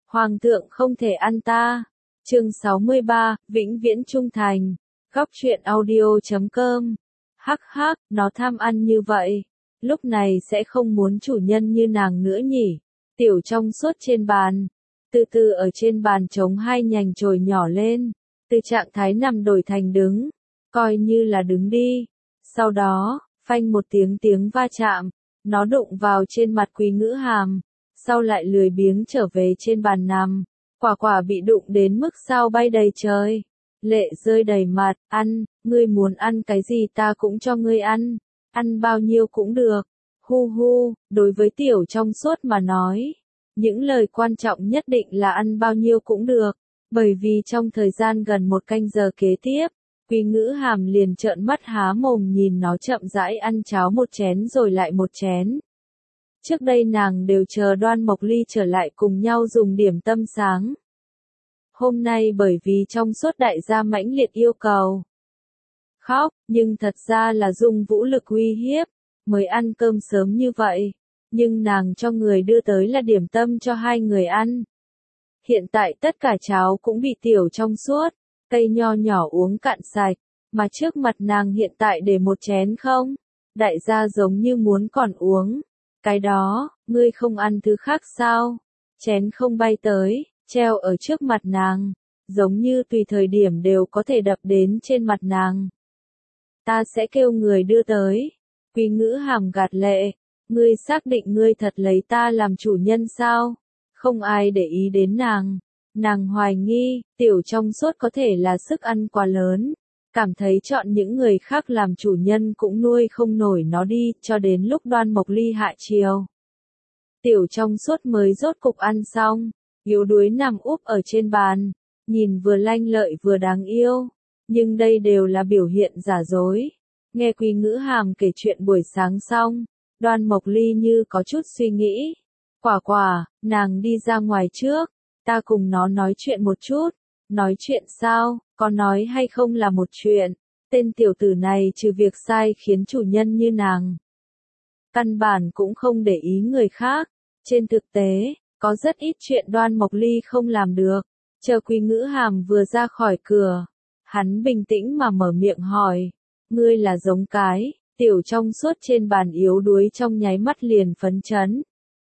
Hoàng thượng không thể ăn ta. Chương 63, vĩnh viễn trung thành. Góc truyện audio.com. Hắc hắc, nó tham ăn như vậy. Lúc này sẽ không muốn chủ nhân như nàng nữa nhỉ. Tiểu trong suốt trên bàn. Từ từ ở trên bàn trống hai nhành chồi nhỏ lên. Từ trạng thái nằm đổi thành đứng. Coi như là đứng đi. Sau đó, phanh một tiếng va chạm. Nó đụng vào trên mặt Quý Ngữ Hàm. Sau lại lười biếng trở về trên bàn nằm. Quả quả bị đụng đến mức sao bay đầy trời. Lệ rơi đầy mặt, ăn, ngươi muốn ăn cái gì ta cũng cho ngươi ăn bao nhiêu cũng được. Hu hu, đối với tiểu trong suốt mà nói, những lời quan trọng nhất định là ăn bao nhiêu cũng được, bởi vì trong thời gian gần một canh giờ kế tiếp, Quý Ngữ Hàm liền trợn mắt há mồm nhìn nó chậm rãi ăn cháo một chén rồi lại một chén. Trước đây nàng đều chờ Đoan Mộc Ly trở lại cùng nhau dùng điểm tâm sáng. Hôm nay bởi vì trong suốt đại gia mãnh liệt yêu cầu khóc, nhưng thật ra là dùng vũ lực uy hiếp, mới ăn cơm sớm như vậy. Nhưng nàng cho người đưa tới là điểm tâm cho hai người ăn. Hiện tại tất cả cháo cũng bị tiểu trong suốt, cây nho nhỏ uống cạn sạch, mà trước mặt nàng hiện tại để một chén không. Đại gia giống như muốn còn uống. Cái đó, ngươi không ăn thứ khác sao? Chén không bay tới, treo ở trước mặt nàng, giống như tùy thời điểm đều có thể đập đến trên mặt nàng. Ta sẽ kêu người đưa tới. Quý Ngữ Hàm gạt lệ, ngươi xác định ngươi thật lấy ta làm chủ nhân sao? Không ai để ý đến nàng. Nàng hoài nghi, tiểu trong suốt có thể là sức ăn quá lớn. Cảm thấy chọn những người khác làm chủ nhân cũng nuôi không nổi nó đi, cho đến lúc Đoan Mộc Ly hạ chiều. Tiểu trong suốt mới rốt cục ăn xong, yếu đuối nằm úp ở trên bàn, nhìn vừa lanh lợi vừa đáng yêu. Nhưng đây đều là biểu hiện giả dối. Nghe Quý Ngữ Hàm kể chuyện buổi sáng xong, Đoan Mộc Ly như có chút suy nghĩ. Quả quả, nàng đi ra ngoài trước, ta cùng nó nói chuyện một chút. Nói chuyện sao, có nói hay không là một chuyện. Tên tiểu tử này trừ việc sai khiến chủ nhân như nàng, căn bản cũng không để ý người khác. Trên thực tế, có rất ít chuyện Đoan Mộc Ly không làm được. Chờ Quý Ngữ Hàm vừa ra khỏi cửa, hắn bình tĩnh mà mở miệng hỏi, ngươi là giống cái. Tiểu trong suốt trên bàn yếu đuối trong nháy mắt liền phấn chấn.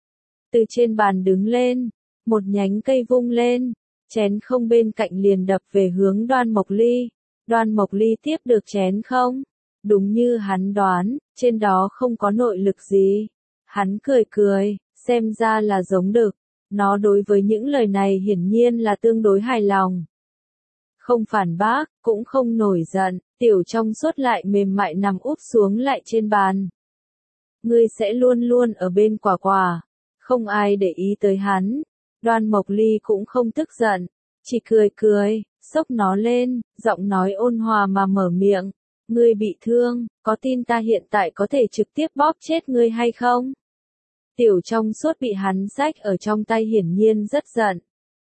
Từ trên bàn đứng lên, một nhánh cây vung lên, chén không bên cạnh liền đập về hướng Đoan Mộc Ly. Đoan Mộc Ly tiếp được chén không? Đúng như hắn đoán, trên đó không có nội lực gì. Hắn cười cười, xem ra là giống đực. Nó đối với những lời này hiển nhiên là tương đối hài lòng. Không phản bác, cũng không nổi giận, tiểu trong suốt lại mềm mại nằm úp xuống lại trên bàn. Ngươi sẽ luôn luôn ở bên quả quả. Không ai để ý tới hắn. Đoan Mộc Ly cũng không tức giận, chỉ cười cười, xốc nó lên, giọng nói ôn hòa mà mở miệng. Ngươi bị thương, có tin ta hiện tại có thể trực tiếp bóp chết ngươi hay không? Tiểu trong suốt bị hắn xách ở trong tay hiển nhiên rất giận.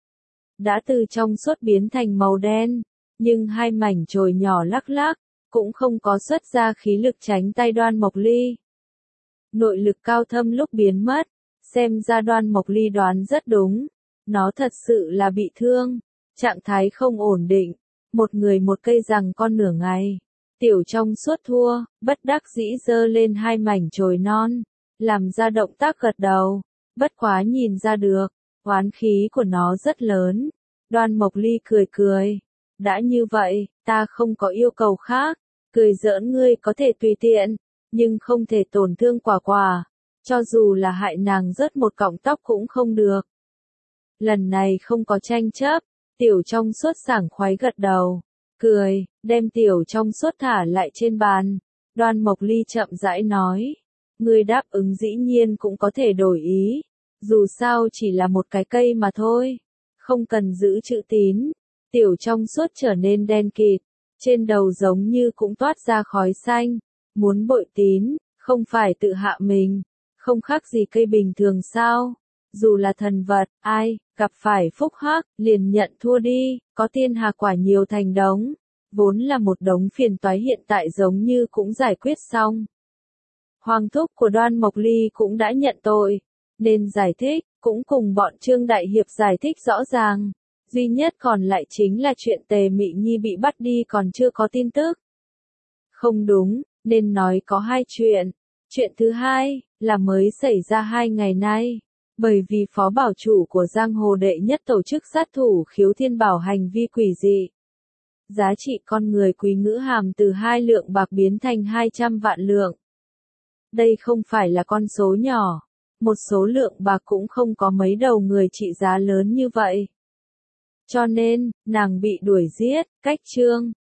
Đã từ trong suốt biến thành màu đen, nhưng hai mảnh chồi nhỏ lắc lắc, cũng không có xuất ra khí lực tránh tay Đoan Mộc Ly. Nội lực cao thâm lúc biến mất, xem ra Đoan Mộc Ly đoán rất đúng. Nó thật sự là bị thương, trạng thái không ổn định, một người một cây giằng con nửa ngày. Tiểu trong suốt thua, bất đắc dĩ giơ lên hai mảnh chồi non, làm ra động tác gật đầu, bất quá nhìn ra được, oán khí của nó rất lớn. Đoan Mộc Ly cười cười, đã như vậy, ta không có yêu cầu khác, cười giỡn ngươi có thể tùy tiện, nhưng không thể tổn thương quả quả, cho dù là hại nàng rớt một cọng tóc cũng không được. Lần này không có tranh chấp, tiểu trong suốt sảng khoái gật đầu, cười, đem tiểu trong suốt thả lại trên bàn. Đoan Mộc Ly chậm rãi nói, ngươi đáp ứng dĩ nhiên cũng có thể đổi ý, dù sao chỉ là một cái cây mà thôi, không cần giữ chữ tín. Tiểu trong suốt trở nên đen kịt, trên đầu giống như cũng toát ra khói xanh, muốn bội tín, không phải tự hạ mình, không khác gì cây bình thường sao? Dù là thần vật, ai, gặp phải phúc hắc, liền nhận thua đi, có thiên hà quả nhiều thành đống. Vốn là một đống phiền toái hiện tại giống như cũng giải quyết xong. Hoàng thúc của Đoan Mộc Ly cũng đã nhận tội, nên giải thích, cũng cùng bọn Trương Đại Hiệp giải thích rõ ràng. Duy nhất còn lại chính là chuyện Tề Mị Nhi bị bắt đi còn chưa có tin tức. Không đúng, nên nói có hai chuyện. Chuyện thứ hai, là mới xảy ra 2 ngày nay. Bởi vì phó bảo chủ của giang hồ đệ nhất tổ chức sát thủ Khiếu Thiên Bảo hành vi quỷ dị. Giá trị con người Quý Ngữ Hàm từ 2 lượng bạc biến thành 200 vạn lượng. Đây không phải là con số nhỏ. Một số lượng bạc cũng không có mấy đầu người trị giá lớn như vậy. Cho nên, nàng bị đuổi giết, cách Trương